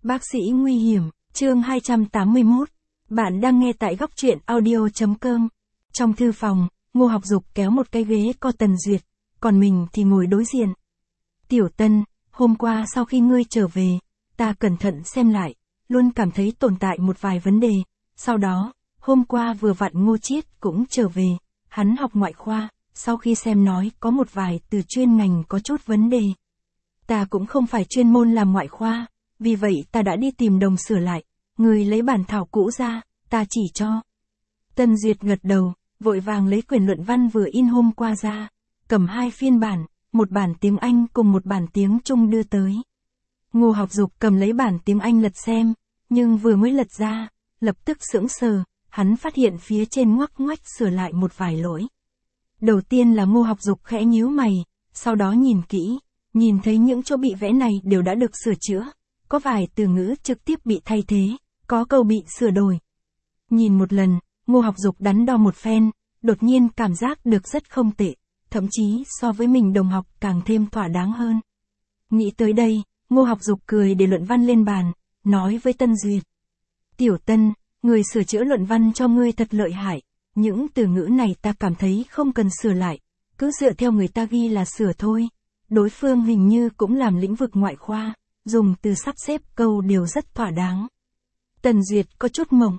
Bác sĩ nguy hiểm, chương 281. Bạn đang nghe tại góc truyện audio.com. Trong thư phòng, Ngô Học Dục kéo một cái ghế co Tần Duyệt, còn mình thì ngồi đối diện. Tiểu Tân, hôm qua sau khi ngươi trở về, ta cẩn thận xem lại, luôn cảm thấy tồn tại một vài vấn đề. Sau đó, hôm qua vừa vặn Ngô Chiết cũng trở về, hắn học ngoại khoa, sau khi xem nói có một vài từ chuyên ngành có chút vấn đề. Ta cũng không phải chuyên môn làm ngoại khoa, vì vậy ta đã đi tìm đồng sửa lại, người lấy bản thảo cũ ra, ta chỉ cho. Tân Duyệt gật đầu, vội vàng lấy quyển luận văn vừa in hôm qua ra, cầm hai phiên bản, một bản tiếng Anh cùng một bản tiếng Trung đưa tới. Ngô Học Dục cầm lấy bản tiếng Anh lật xem, nhưng vừa mới lật ra, lập tức sững sờ, hắn phát hiện phía trên ngoắc ngoách sửa lại một vài lỗi. Đầu tiên là Ngô Học Dục khẽ nhíu mày, sau đó nhìn kỹ, nhìn thấy những chỗ bị vẽ này đều đã được sửa chữa, có vài từ ngữ trực tiếp bị thay thế, có câu bị sửa đổi. Nhìn một lần, Ngô Học Dục đắn đo một phen, đột nhiên cảm giác được rất không tệ, thậm chí so với mình đồng học càng thêm thỏa đáng hơn. Nghĩ tới đây, Ngô Học Dục cười để luận văn lên bàn, nói với Tân Duyệt. Tiểu Tân, người sửa chữa luận văn cho ngươi thật lợi hại, những từ ngữ này ta cảm thấy không cần sửa lại, cứ dựa theo người ta ghi là sửa thôi. Đối phương hình như cũng làm lĩnh vực ngoại khoa, dùng từ sắp xếp câu đều rất thỏa đáng. Tần Duyệt có chút mộng.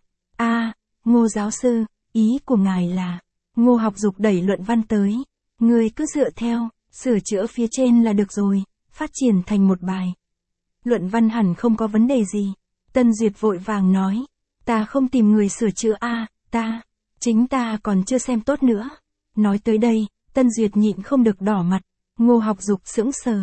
Ngô giáo sư, ý của ngài là, Ngô Học Dục đẩy luận văn tới. Ngươi cứ dựa theo, sửa chữa phía trên là được rồi, phát triển thành một bài. Luận văn hẳn không có vấn đề gì. Tân Duyệt vội vàng nói, ta không tìm người sửa chữa chính ta còn chưa xem tốt nữa. Nói tới đây, Tân Duyệt nhịn không được đỏ mặt. Ngô Học Dục sững sờ.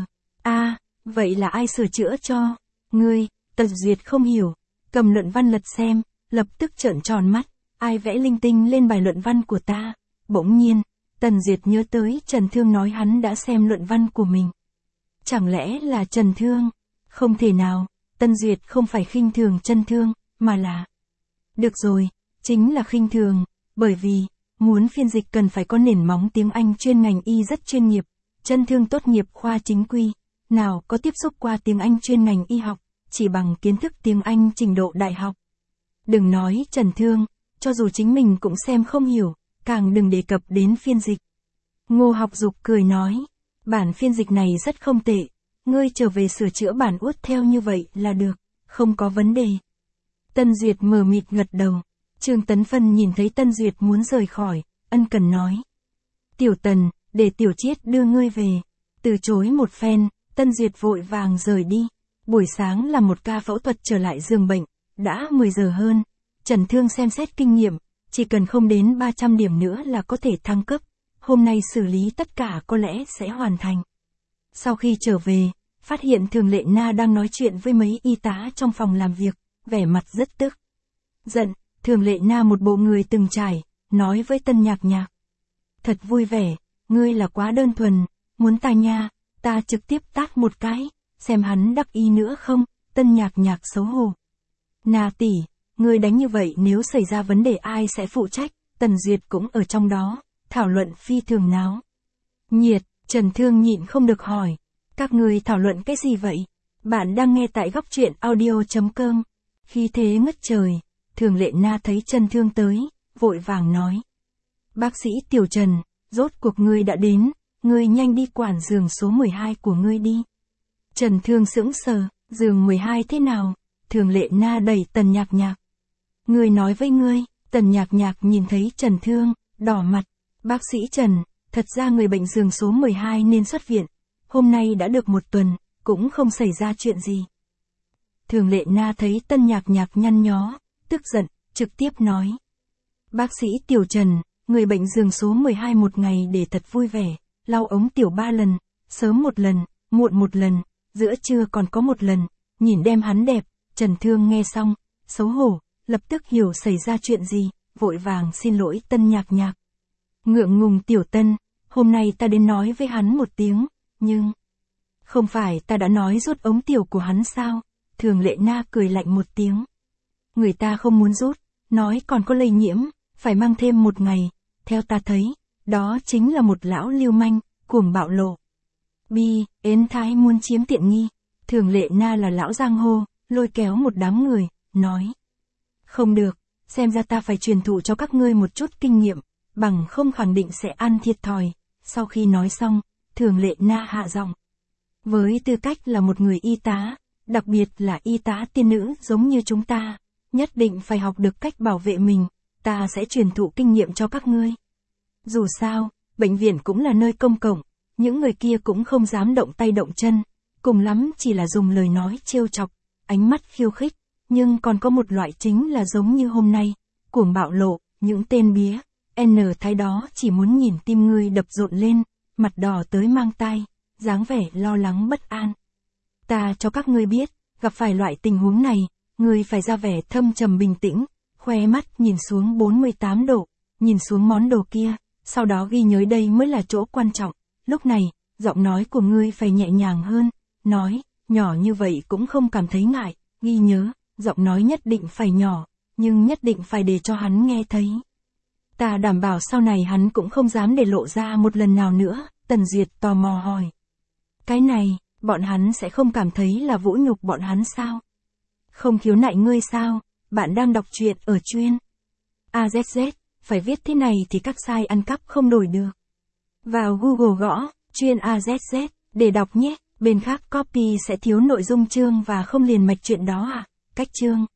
Vậy là ai sửa chữa cho? Ngươi, Tần Duyệt không hiểu, cầm luận văn lật xem, lập tức trợn tròn mắt, ai vẽ linh tinh lên bài luận văn của ta? Bỗng nhiên, Tần Duyệt nhớ tới Trần Thương nói hắn đã xem luận văn của mình. Chẳng lẽ là Trần Thương? Không thể nào, Tân Duyệt không phải khinh thường Trần Thương, mà là... Được rồi, chính là khinh thường, bởi vì, muốn phiên dịch cần phải có nền móng tiếng Anh chuyên ngành y rất chuyên nghiệp. Trần Thương tốt nghiệp khoa chính quy, nào có tiếp xúc qua tiếng Anh chuyên ngành y học, chỉ bằng kiến thức tiếng Anh trình độ đại học. Đừng nói Trần Thương, cho dù chính mình cũng xem không hiểu, càng đừng đề cập đến phiên dịch. Ngô Học Dục cười nói, bản phiên dịch này rất không tệ, ngươi trở về sửa chữa bản uất theo như vậy là được, không có vấn đề. Tân Duyệt mờ mịt gật đầu. Trương Tấn Phân nhìn thấy Tân Duyệt muốn rời khỏi, ân cần nói. Tiểu Tần, để Tiểu Chiết đưa ngươi về. Từ chối một phen, Tân Duyệt vội vàng rời đi. Buổi sáng là một ca phẫu thuật trở lại giường bệnh, đã 10 giờ hơn. Trần Thương xem xét kinh nghiệm, chỉ cần không đến 300 điểm nữa là có thể thăng cấp. Hôm nay xử lý tất cả có lẽ sẽ hoàn thành. Sau khi trở về, phát hiện Thường Lệ Na đang nói chuyện với mấy y tá trong phòng làm việc, vẻ mặt rất tức giận. Thường Lệ Na một bộ người từng trải, nói với Tân Nhạc Nhạc. Thật vui vẻ, ngươi là quá đơn thuần, muốn ta nha, ta trực tiếp tát một cái, xem hắn đắc ý nữa không? Tân Nhạc Nhạc xấu hổ. Na tỷ, ngươi đánh như vậy nếu xảy ra vấn đề ai sẽ phụ trách? Tần Duyệt cũng ở trong đó, thảo luận phi thường náo nhiệt. Trần Thương nhịn không được hỏi, các ngươi thảo luận cái gì vậy? Bạn đang nghe tại góc truyện audio.com. Khi thế ngất trời, Thường Lệ Na thấy Trần Thương tới, vội vàng nói. Bác sĩ Tiểu Trần, rốt cuộc ngươi đã đến, ngươi nhanh đi quản giường số 12 của ngươi đi. Trần Thương sững sờ, giường 12 thế nào? Thường Lệ Na đẩy Tần Nhạc Nhạc. Ngươi nói với ngươi, Tần Nhạc Nhạc nhìn thấy Trần Thương, đỏ mặt. Bác sĩ Trần, thật ra người bệnh giường số 12 nên xuất viện. Hôm nay đã được 1 tuần, cũng không xảy ra chuyện gì. Thường Lệ Na thấy Tân Nhạc Nhạc nhăn nhó, tức giận, trực tiếp nói. Bác sĩ Tiểu Trần, người bệnh giường số 12 một ngày để thật vui vẻ, lau ống tiểu 3 lần, sớm 1 lần, muộn 1 lần, giữa trưa còn có 1 lần, nhìn đem hắn đẹp. Trần Thương nghe xong, xấu hổ, lập tức hiểu xảy ra chuyện gì, vội vàng xin lỗi Tân Nhạc Nhạc. Ngượng ngùng Tiểu Tân, hôm nay ta đến nói với hắn một tiếng, nhưng... Không phải ta đã nói rút ống tiểu của hắn sao? Thường Lệ Na cười lạnh một tiếng. Người ta không muốn rút, nói còn có lây nhiễm, phải mang thêm 1 ngày. Theo ta thấy, đó chính là một lão lưu manh, cuồng bạo lộ. Ến thái muốn chiếm tiện nghi. Thường Lệ Na là lão giang hồ, lôi kéo một đám người, nói. Không được, xem ra ta phải truyền thụ cho các ngươi một chút kinh nghiệm, bằng không khẳng định sẽ ăn thiệt thòi. Sau khi nói xong, Thường Lệ Na hạ giọng. Với tư cách là một người y tá, đặc biệt là y tá tiên nữ giống như chúng ta, nhất định phải học được cách bảo vệ mình, ta sẽ truyền thụ kinh nghiệm cho các ngươi. Dù sao, bệnh viện cũng là nơi công cộng, những người kia cũng không dám động tay động chân, cùng lắm chỉ là dùng lời nói trêu chọc, ánh mắt khiêu khích, nhưng còn có một loại chính là giống như hôm nay, cuồng bạo lộ, những tên bía, thái đó chỉ muốn nhìn tim ngươi đập rộn lên, mặt đỏ tới mang tai, dáng vẻ lo lắng bất an. Ta cho các ngươi biết, gặp phải loại tình huống này, ngươi phải ra vẻ thâm trầm bình tĩnh, khoe mắt nhìn xuống 48 độ, nhìn xuống món đồ kia, sau đó ghi nhớ đây mới là chỗ quan trọng. Lúc này, giọng nói của ngươi phải nhẹ nhàng hơn, nói, nhỏ như vậy cũng không cảm thấy ngại, ghi nhớ, giọng nói nhất định phải nhỏ, nhưng nhất định phải để cho hắn nghe thấy. Ta đảm bảo sau này hắn cũng không dám để lộ ra một lần nào nữa. Tần Duyệt tò mò hỏi. Cái này, bọn hắn sẽ không cảm thấy là vũ nhục bọn hắn sao? Không khiếu nại ngươi sao? Bạn đang đọc truyện ở chuyên AZZ, phải viết thế này thì các site ăn cắp không đổi được. Vào Google gõ, chuyên AZZ, để đọc nhé, bên khác copy sẽ thiếu nội dung chương và không liền mạch chuyện đó à? Cách chương